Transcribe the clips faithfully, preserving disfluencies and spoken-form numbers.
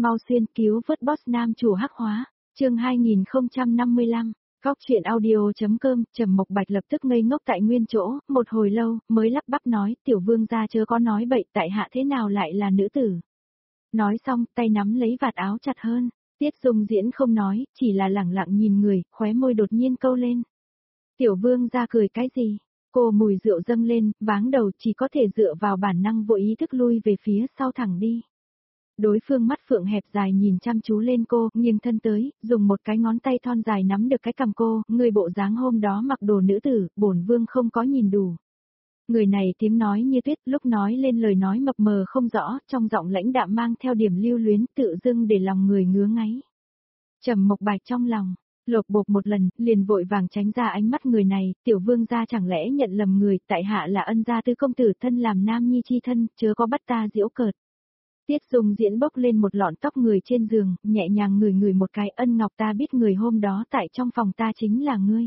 mau xuyên cứu vớt boss nam chủ hắc hóa, chương hai nghìn không trăm năm mươi lăm, Góc truyện audio.com, Trầm Mộc Bạch lập tức ngây ngốc tại nguyên chỗ, một hồi lâu, mới lắp bắp nói, tiểu vương gia chớ có nói bậy, tại hạ thế nào lại là nữ tử. Nói xong, tay nắm lấy vạt áo chặt hơn, Tiết Dung Diễn không nói, chỉ là lẳng lặng nhìn người, khóe môi đột nhiên câu lên. Tiểu vương gia cười cái gì? Cô mùi rượu dâng lên, váng đầu chỉ có thể dựa vào bản năng vô ý thức lui về phía sau thẳng đi. Đối phương mắt phượng hẹp dài nhìn chăm chú lên cô, nghiêng thân tới, dùng một cái ngón tay thon dài nắm được cái cằm cô, người bộ dáng hôm đó mặc đồ nữ tử, bổn vương không có nhìn đủ. Người này tiếng nói như tuyết, lúc nói lên lời nói mập mờ không rõ, trong giọng lãnh đạm mang theo điểm lưu luyến, tự dưng để lòng người ngứa ngáy. Trầm Mộc Bạch trong lòng, lột bột một lần, liền vội vàng tránh ra ánh mắt người này, tiểu vương gia chẳng lẽ nhận lầm người, tại hạ là ân gia tư công tử thân làm nam nhi chi thân, chớ có bắt ta giễu cợt. Tiết Dung Diễn bốc lên một lọn tóc người trên giường, nhẹ nhàng ngửi ngửi một cái, ân ngọc ta biết người hôm đó tại trong phòng ta chính là ngươi.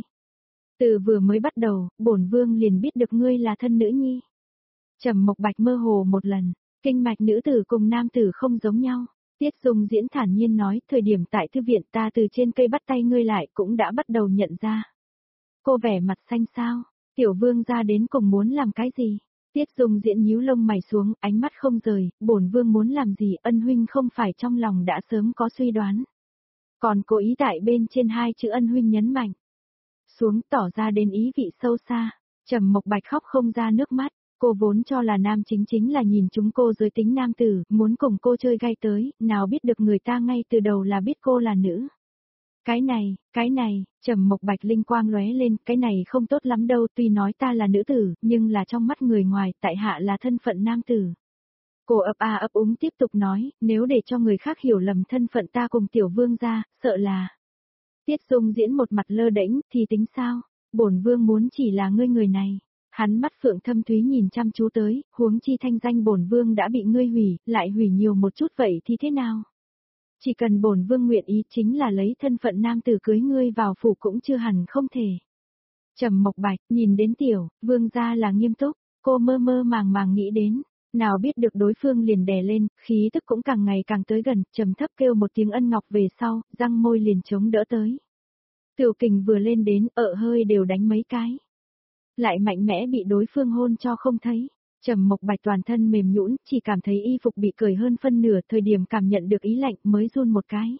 Từ vừa mới bắt đầu, bổn vương liền biết được ngươi là thân nữ nhi. Trầm Mộc Bạch mơ hồ một lần, kinh mạch nữ tử cùng nam tử không giống nhau. Tiết Dung Diễn thản nhiên nói, thời điểm tại thư viện ta từ trên cây bắt tay ngươi lại cũng đã bắt đầu nhận ra. Cô vẻ mặt xanh xao, tiểu vương gia đến cùng muốn làm cái gì? Tiết Dung Diễn nhíu lông mày xuống, ánh mắt không rời, bổn vương muốn làm gì, ân huynh không phải trong lòng đã sớm có suy đoán. Còn cố ý tại bên trên hai chữ ân huynh nhấn mạnh. Xuống tỏ ra đến ý vị sâu xa, Trầm Mộc Bạch khóc không ra nước mắt, cô vốn cho là nam chính chính là nhìn chúng cô giới tính nam tử, muốn cùng cô chơi gay tới, nào biết được người ta ngay từ đầu là biết cô là nữ. Cái này, cái này, Trầm Mộc Bạch linh quang lóe lên, cái này không tốt lắm đâu, tuy nói ta là nữ tử, nhưng là trong mắt người ngoài, tại hạ là thân phận nam tử. Cô ấp a ấp úng tiếp tục nói, nếu để cho người khác hiểu lầm thân phận ta cùng tiểu vương gia, sợ là. Tiết Dung Diễn một mặt lơ đễnh, thì tính sao, bổn vương muốn chỉ là ngươi người này. Hắn mắt phượng thâm thúy nhìn chăm chú tới, huống chi thanh danh bổn vương đã bị ngươi hủy, lại hủy nhiều một chút vậy thì thế nào? Chỉ cần bổn vương nguyện ý chính là lấy thân phận nam tử cưới ngươi vào phủ cũng chưa hẳn không thể. Trầm Mộc Bạch, nhìn đến tiểu, vương gia là nghiêm túc, cô mơ mơ màng màng nghĩ đến, nào biết được đối phương liền đè lên, khí tức cũng càng ngày càng tới gần, trầm thấp kêu một tiếng ân ngọc về sau, răng môi liền chống đỡ tới. Tiểu kình vừa lên đến, ợ hơi đều đánh mấy cái. Lại mạnh mẽ bị đối phương hôn cho không thấy. Trầm Mộc Bạch toàn thân mềm nhũn, chỉ cảm thấy y phục bị cởi hơn phân nửa, thời điểm cảm nhận được ý lạnh mới run một cái.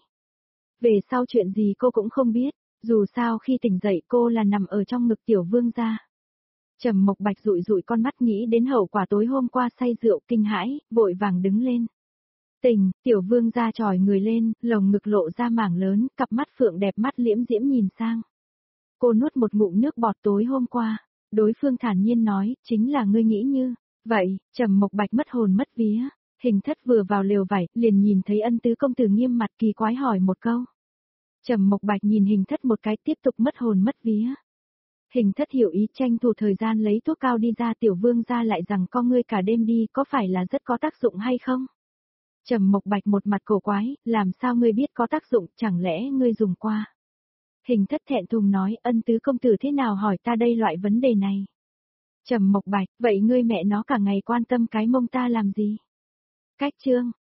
Về sau chuyện gì cô cũng không biết, dù sao khi tỉnh dậy cô là nằm ở trong ngực tiểu vương gia. Trầm Mộc Bạch dụi dụi con mắt nghĩ đến hậu quả tối hôm qua say rượu kinh hãi, vội vàng đứng lên. Tỉnh, tiểu vương gia tròi người lên, lồng ngực lộ ra mảng lớn, cặp mắt phượng đẹp mắt liễm diễm nhìn sang. Cô nuốt một ngụm nước bọt tối hôm qua, đối phương thản nhiên nói, chính là ngươi nghĩ như. Vậy, Trầm Mộc Bạch mất hồn mất vía, Hình Thất vừa vào lều vải, liền nhìn thấy ân tứ công tử nghiêm mặt kỳ quái hỏi một câu. Trầm Mộc Bạch nhìn Hình Thất một cái tiếp tục mất hồn mất vía. Hình Thất hiểu ý tranh thủ thời gian lấy thuốc cao đi ra, tiểu vương ra lại rằng con ngươi cả đêm đi có phải là rất có tác dụng hay không? Trầm Mộc Bạch một mặt cổ quái, làm sao ngươi biết có tác dụng, chẳng lẽ ngươi dùng qua? Hình Thất thẹn thùng nói, ân tứ công tử thế nào hỏi ta đây loại vấn đề này? Trầm Mộc Bạch, vậy ngươi mẹ nó cả ngày quan tâm cái mông ta làm gì? Cách chương,